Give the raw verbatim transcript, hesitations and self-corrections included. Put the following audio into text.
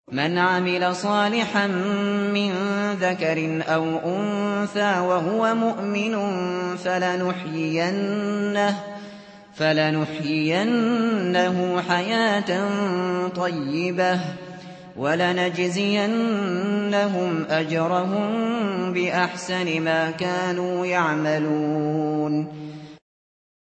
مَنْ عَمِلَ صَالِحًا مِّن ذَكَرٍ أَوْ أُنثَىٰ وَهُوَ مُؤْمِنٌ فَلَنُحْيِيَنَّهُ حَيَاةً طَيِّبَةً وَلَنَجْزِيَنَّهُمْ أَجْرَهُم بِأَحْسَنِ مَا كَانُوا يَعْمَلُونَ